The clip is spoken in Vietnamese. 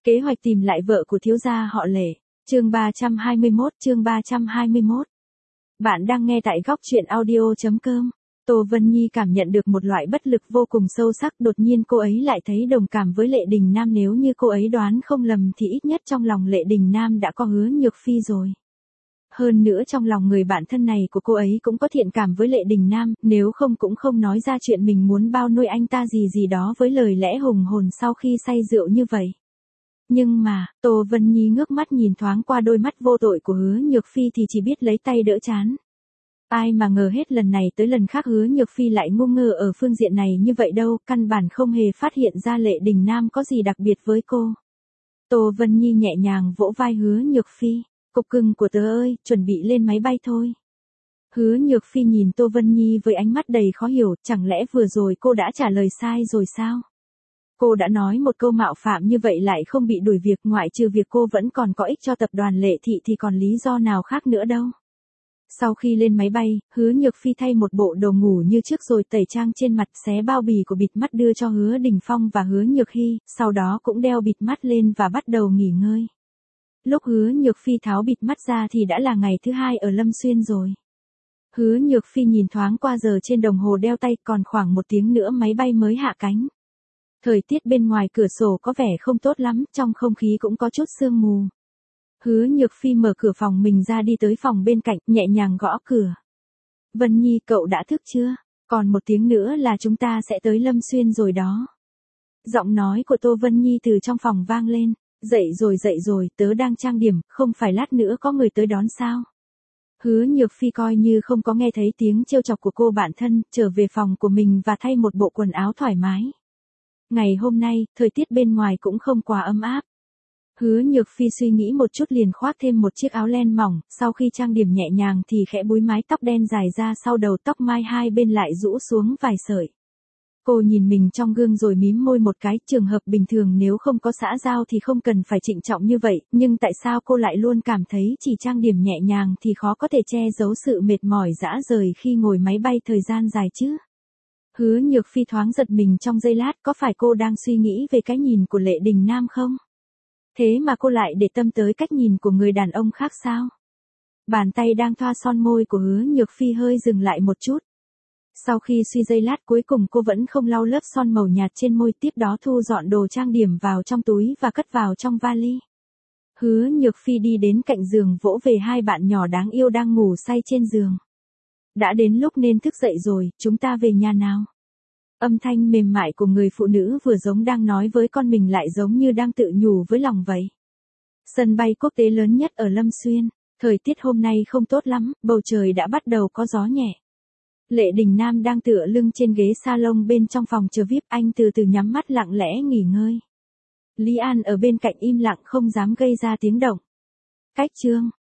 Kế hoạch tìm lại vợ của thiếu gia họ Lệ. Chương 321. Bạn đang nghe tại góc truyện audio.com. Tô Vân Nhi cảm nhận được một loại bất lực vô cùng sâu sắc, đột nhiên cô ấy lại thấy đồng cảm với Lệ Đình Nam, nếu như cô ấy đoán không lầm thì ít nhất trong lòng Lệ Đình Nam đã có Hứa Nhược Phi rồi. Hơn nữa trong lòng người bạn thân này của cô ấy cũng có thiện cảm với Lệ Đình Nam, nếu không cũng không nói ra chuyện mình muốn bao nuôi anh ta gì đó với lời lẽ hùng hồn sau khi say rượu như vậy. Nhưng mà, Tô Vân Nhi ngước mắt nhìn thoáng qua đôi mắt vô tội của Hứa Nhược Phi thì chỉ biết lấy tay đỡ trán. Ai mà ngờ hết lần này tới lần khác Hứa Nhược Phi lại ngu ngơ ở phương diện này như vậy đâu, căn bản không hề phát hiện ra Lệ Đình Nam có gì đặc biệt với cô. Tô Vân Nhi nhẹ nhàng vỗ vai Hứa Nhược Phi, cục cưng của tớ ơi, chuẩn bị lên máy bay thôi. Hứa Nhược Phi nhìn Tô Vân Nhi với ánh mắt đầy khó hiểu, chẳng lẽ vừa rồi cô đã trả lời sai rồi sao? Cô đã nói một câu mạo phạm như vậy lại không bị đuổi việc, ngoại trừ việc cô vẫn còn có ích cho tập đoàn Lệ Thị thì còn lý do nào khác nữa đâu. Sau khi lên máy bay, Hứa Nhược Phi thay một bộ đồ ngủ như trước rồi tẩy trang trên mặt, xé bao bì của bịt mắt đưa cho Hứa Đình Phong và Hứa Nhược Hy, sau đó cũng đeo bịt mắt lên và bắt đầu nghỉ ngơi. Lúc Hứa Nhược Phi tháo bịt mắt ra thì đã là ngày thứ 2 ở Lâm Xuyên rồi. Hứa Nhược Phi nhìn thoáng qua giờ trên đồng hồ đeo tay, còn khoảng 1 tiếng nữa máy bay mới hạ cánh. Thời tiết bên ngoài cửa sổ có vẻ không tốt lắm, trong không khí cũng có chút sương mù. Hứa Nhược Phi mở cửa phòng mình ra, đi tới phòng bên cạnh, nhẹ nhàng gõ cửa. Vân Nhi, cậu đã thức chưa? Còn 1 tiếng nữa là chúng ta sẽ tới Lâm Xuyên rồi đó. Giọng nói của Tô Vân Nhi từ trong phòng vang lên. Dậy rồi, tớ đang trang điểm, không phải lát nữa có người tới đón sao? Hứa Nhược Phi coi như không có nghe thấy tiếng trêu chọc của cô bạn thân, trở về phòng của mình và thay một bộ quần áo thoải mái. Ngày hôm nay, thời tiết bên ngoài cũng không quá ấm áp. Hứa Nhược Phi suy nghĩ một chút liền khoác thêm một chiếc áo len mỏng, sau khi trang điểm nhẹ nhàng thì khẽ búi mái tóc đen dài ra sau đầu, tóc mai hai bên lại rũ xuống vài sợi. Cô nhìn mình trong gương rồi mím môi một cái, trường hợp bình thường nếu không có xã giao thì không cần phải trịnh trọng như vậy, nhưng tại sao cô lại luôn cảm thấy chỉ trang điểm nhẹ nhàng thì khó có thể che giấu sự mệt mỏi rã rời khi ngồi máy bay thời gian dài chứ? Hứa Nhược Phi thoáng giật mình trong giây lát, có phải cô đang suy nghĩ về cái nhìn của Lệ Đình Nam không? Thế mà cô lại để tâm tới cách nhìn của người đàn ông khác sao? Bàn tay đang thoa son môi của Hứa Nhược Phi hơi dừng lại một chút. Sau khi suy giây lát cuối cùng cô vẫn không lau lớp son màu nhạt trên môi, tiếp đó thu dọn đồ trang điểm vào trong túi và cất vào trong vali. Hứa Nhược Phi đi đến cạnh giường vỗ về hai bạn nhỏ đáng yêu đang ngủ say trên giường. Đã đến lúc nên thức dậy rồi, chúng ta về nhà nào. Âm thanh mềm mại của người phụ nữ vừa giống đang nói với con mình lại giống như đang tự nhủ với lòng vậy. Sân bay quốc tế lớn nhất ở Lâm Xuyên, thời tiết hôm nay không tốt lắm, bầu trời đã bắt đầu có gió nhẹ. Lệ Đình Nam đang tựa lưng trên ghế salon bên trong phòng chờ VIP, anh từ từ nhắm mắt lặng lẽ nghỉ ngơi. Lý An ở bên cạnh im lặng không dám gây ra tiếng động. Cách chương